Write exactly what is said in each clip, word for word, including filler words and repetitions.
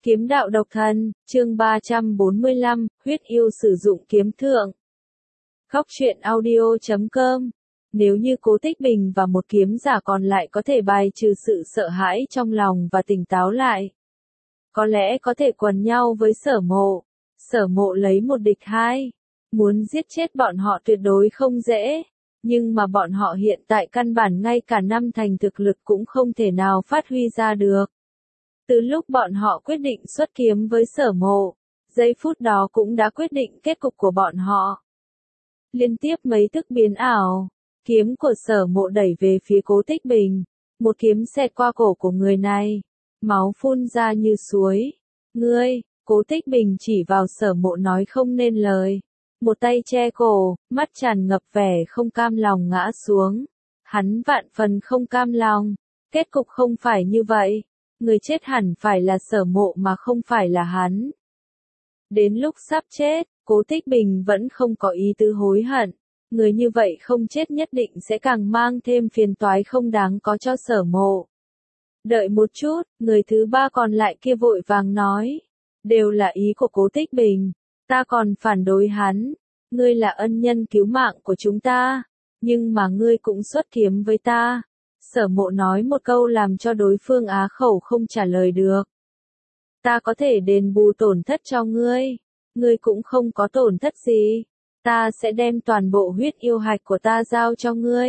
Kiếm đạo độc thân, chương ba trăm bốn mươi lăm, huyết yêu sử dụng kiếm thượng. Góc truyện audio chấm com. Nếu như Cố Tích Bình và một kiếm giả còn lại có thể bài trừ sự sợ hãi trong lòng và tỉnh táo lại, có lẽ có thể quần nhau với Sở Mộ. Sở Mộ lấy một địch hai, muốn giết chết bọn họ tuyệt đối không dễ, nhưng mà bọn họ hiện tại căn bản ngay cả năm thành thực lực cũng không thể nào phát huy ra được. Từ lúc bọn họ quyết định xuất kiếm với Sở Mộ, giây phút đó cũng đã quyết định kết cục của bọn họ. Liên tiếp mấy thức biến ảo, kiếm của Sở Mộ đẩy về phía Cố Tích Bình, một kiếm xẹt qua cổ của người này, máu phun ra như suối. Ngươi, Cố Tích Bình chỉ vào Sở Mộ nói không nên lời, một tay che cổ, mắt tràn ngập vẻ không cam lòng ngã xuống. Hắn vạn phần không cam lòng, kết cục không phải như vậy. Người chết hẳn phải là Sở Mộ mà không phải là hắn. Đến lúc sắp chết, Cố Tích Bình vẫn không có ý tứ hối hận. Người như vậy không chết nhất định sẽ càng mang thêm phiền toái không đáng có cho Sở Mộ. Đợi một chút, người thứ ba còn lại kia vội vàng nói. Đều là ý của Cố Tích Bình. Ta còn phản đối hắn. Ngươi là ân nhân cứu mạng của chúng ta. Nhưng mà ngươi cũng xuất kiếm với ta. Sở Mộ nói một câu làm cho đối phương á khẩu không trả lời được. Ta có thể đền bù tổn thất cho ngươi. Ngươi cũng không có tổn thất gì. Ta sẽ đem toàn bộ huyết yêu hạch của ta giao cho ngươi.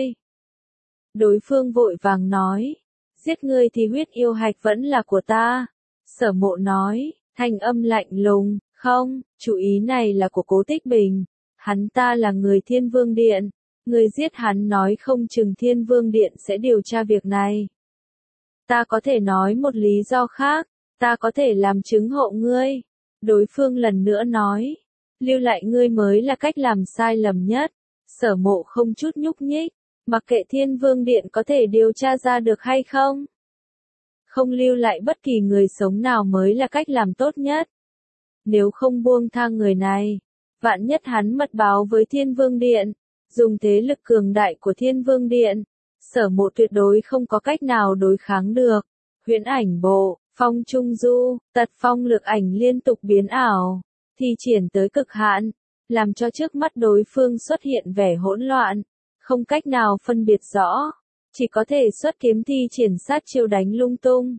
Đối phương vội vàng nói. Giết ngươi thì huyết yêu hạch vẫn là của ta. Sở Mộ nói, thanh âm lạnh lùng, không, chủ ý này là của Cố Tích Bình. Hắn ta là người Thiên Vương Điện. Người giết hắn nói không chừng Thiên Vương Điện sẽ điều tra việc này. Ta có thể nói một lý do khác, ta có thể làm chứng hộ ngươi. Đối phương lần nữa nói, lưu lại ngươi mới là cách làm sai lầm nhất. Sở Mộ không chút nhúc nhích, mặc kệ Thiên Vương Điện có thể điều tra ra được hay không. Không lưu lại bất kỳ người sống nào mới là cách làm tốt nhất. Nếu không buông tha người này, vạn nhất hắn mật báo với Thiên Vương Điện. Dùng thế lực cường đại của Thiên Vương Điện, Sở Mộ tuyệt đối không có cách nào đối kháng được. Huyễn ảnh bộ, phong trung du, tật phong lực ảnh liên tục biến ảo, thi triển tới cực hạn, làm cho trước mắt đối phương xuất hiện vẻ hỗn loạn, không cách nào phân biệt rõ, chỉ có thể xuất kiếm thi triển sát chiêu đánh lung tung.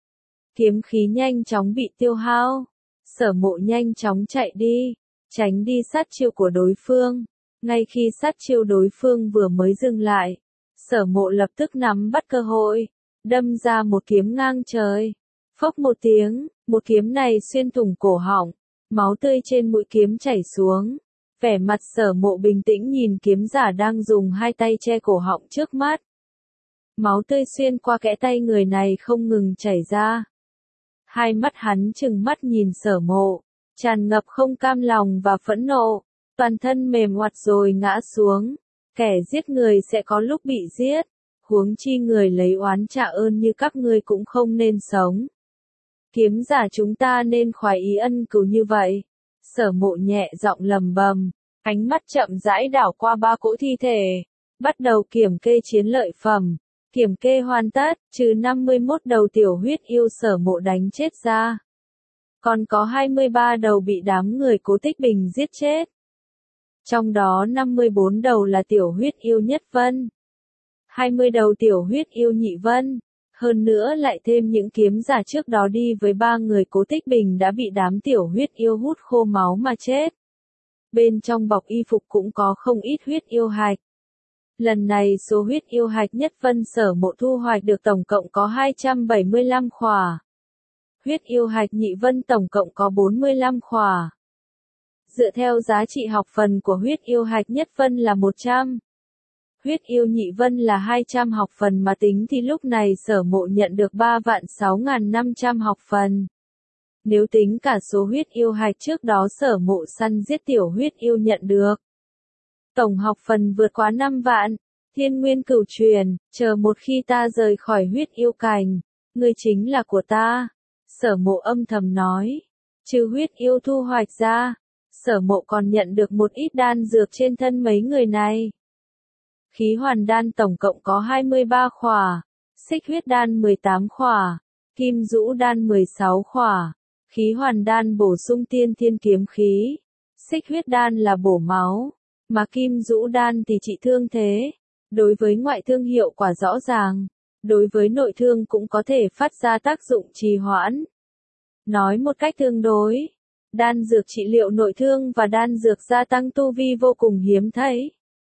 Kiếm khí nhanh chóng bị tiêu hao, Sở Mộ nhanh chóng chạy đi, tránh đi sát chiêu của đối phương. Ngay khi sát chiêu đối phương vừa mới dừng lại, Sở Mộ lập tức nắm bắt cơ hội, đâm ra một kiếm ngang trời. Phốc một tiếng, một kiếm này xuyên thủng cổ họng, máu tươi trên mũi kiếm chảy xuống. Vẻ mặt Sở Mộ bình tĩnh nhìn kiếm giả đang dùng hai tay che cổ họng trước mắt. Máu tươi xuyên qua kẽ tay người này không ngừng chảy ra. Hai mắt hắn trừng mắt nhìn Sở Mộ, tràn ngập không cam lòng và phẫn nộ. Toàn thân mềm oặt rồi ngã xuống. Kẻ giết người sẽ có lúc bị giết. Huống chi người lấy oán trả ơn như các ngươi cũng không nên sống. Kiếm giả chúng ta nên khoái ý ân cừu như vậy. Sở Mộ nhẹ giọng lầm bầm. Ánh mắt chậm rãi đảo qua ba cỗ thi thể. Bắt đầu kiểm kê chiến lợi phẩm. Kiểm kê hoàn tất, trừ năm mươi mốt đầu tiểu huyết yêu Sở Mộ đánh chết ra. Còn có hai mươi ba đầu bị đám người Cố Tích Bình giết chết. Trong đó năm mươi bốn đầu là tiểu huyết yêu nhất vân, hai mươi đầu tiểu huyết yêu nhị vân, hơn nữa lại thêm những kiếm giả trước đó đi với ba người Cố Tích Bình đã bị đám tiểu huyết yêu hút khô máu mà chết. Bên trong bọc y phục cũng có không ít huyết yêu hạch. Lần này số huyết yêu hạch nhất vân Sở Mộ thu hoạch được tổng cộng có hai trăm bảy mươi lăm khỏa. Huyết yêu hạch nhị vân tổng cộng có bốn mươi lăm khỏa. Dựa theo giá trị học phần của huyết yêu hạch nhất vân là một trăm. Huyết yêu nhị vân là hai trăm học phần mà tính thì lúc này Sở Mộ nhận được ba vạn sáu nghìn năm trăm học phần. Nếu tính cả số huyết yêu hạch trước đó Sở Mộ săn giết tiểu huyết yêu nhận được. Tổng học phần vượt quá năm vạn. Thiên nguyên cửu truyền, chờ một khi ta rời khỏi huyết yêu cành, ngươi chính là của ta. Sở Mộ âm thầm nói. Trừ huyết yêu thu hoạch ra. Sở Mộ còn nhận được một ít đan dược trên thân mấy người này. Khí hoàn đan tổng cộng có hai mươi ba khỏa, xích huyết đan mười tám khỏa, kim dũ đan mười sáu khỏa, Khí hoàn đan bổ sung tiên thiên kiếm khí. Xích huyết đan là bổ máu. Mà kim dũ đan thì trị thương thế. Đối với ngoại thương hiệu quả rõ ràng. Đối với nội thương cũng có thể phát ra tác dụng trì hoãn. Nói một cách tương đối, đan dược trị liệu nội thương và đan dược gia tăng tu vi vô cùng hiếm thấy.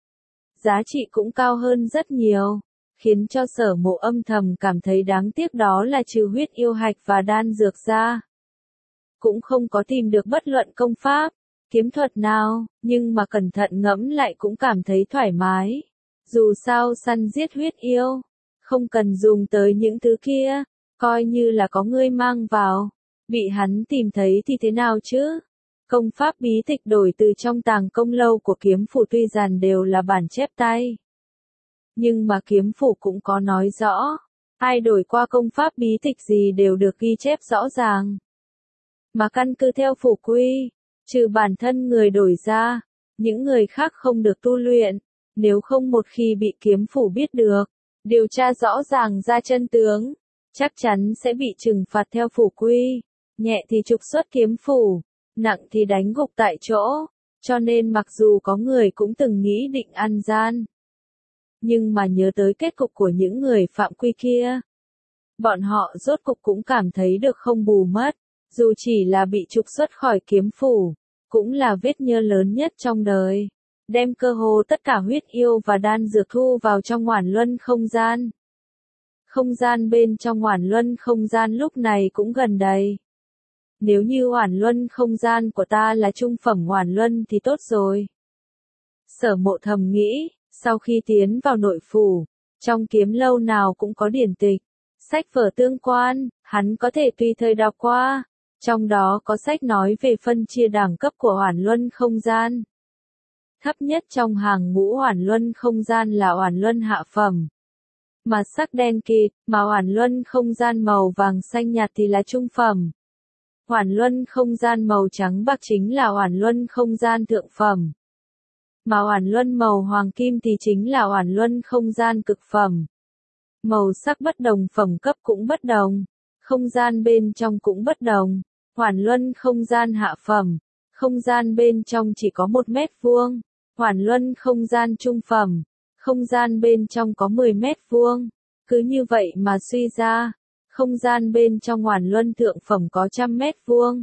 Giá trị cũng cao hơn rất nhiều, khiến cho Sở Mộ âm thầm cảm thấy đáng tiếc, đó là trừ huyết yêu hạch và đan dược ra. Cũng không có tìm được bất luận công pháp, kiếm thuật nào, nhưng mà cẩn thận ngẫm lại cũng cảm thấy thoải mái. Dù sao săn giết huyết yêu, không cần dùng tới những thứ kia, coi như là có ngươi mang vào. Bị hắn tìm thấy thì thế nào chứ? Công pháp bí tịch đổi từ trong tàng công lâu của kiếm phủ tuy rằng đều là bản chép tay. Nhưng mà kiếm phủ cũng có nói rõ, ai đổi qua công pháp bí tịch gì đều được ghi chép rõ ràng. Mà căn cứ theo phủ quy, trừ bản thân người đổi ra, những người khác không được tu luyện, nếu không một khi bị kiếm phủ biết được, điều tra rõ ràng ra chân tướng, chắc chắn sẽ bị trừng phạt theo phủ quy. Nhẹ thì trục xuất kiếm phủ, nặng thì đánh gục tại chỗ, cho nên mặc dù có người cũng từng nghĩ định ăn gian. Nhưng mà nhớ tới kết cục của những người phạm quy kia, bọn họ rốt cục cũng cảm thấy được không bù mất, dù chỉ là bị trục xuất khỏi kiếm phủ, cũng là vết nhơ lớn nhất trong đời, đem cơ hồ tất cả huyết yêu và đan dược thu vào trong Oản Luân không gian. Không gian bên trong Oản Luân không gian lúc này cũng gần đầy. Nếu như Oản Luân không gian của ta là trung phẩm Oản Luân thì tốt rồi. Sở Mộ thầm nghĩ, sau khi tiến vào nội phủ, trong kiếm lâu nào cũng có điển tịch, sách vở tương quan, hắn có thể tùy thời đọc qua. Trong đó có sách nói về phân chia đẳng cấp của Oản Luân không gian. Thấp nhất trong hàng ngũ Oản Luân không gian là Oản Luân hạ phẩm. Mà sắc đen kịt, mà Oản Luân không gian màu vàng xanh nhạt thì là trung phẩm. Oản Luân không gian màu trắng bạc chính là Oản Luân không gian thượng phẩm. Mà Oản Luân màu hoàng kim thì chính là Oản Luân không gian cực phẩm. Màu sắc bất đồng, phẩm cấp cũng bất đồng, không gian bên trong cũng bất đồng. Oản Luân không gian hạ phẩm, không gian bên trong chỉ có một mét vuông. Oản Luân không gian trung phẩm, không gian bên trong có mười mét vuông. Cứ như vậy mà suy ra, không gian bên trong Oản Luân thượng phẩm có trăm mét vuông,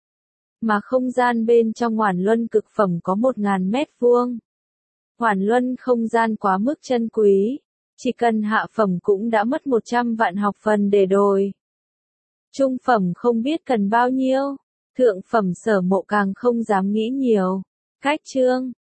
mà không gian bên trong Oản Luân cực phẩm có một ngàn mét vuông. Oản Luân không gian quá mức chân quý, chỉ cần hạ phẩm cũng đã mất một trăm vạn học phần để đổi. Trung phẩm không biết cần bao nhiêu, thượng phẩm Sở Mộ càng không dám nghĩ nhiều. Cách chương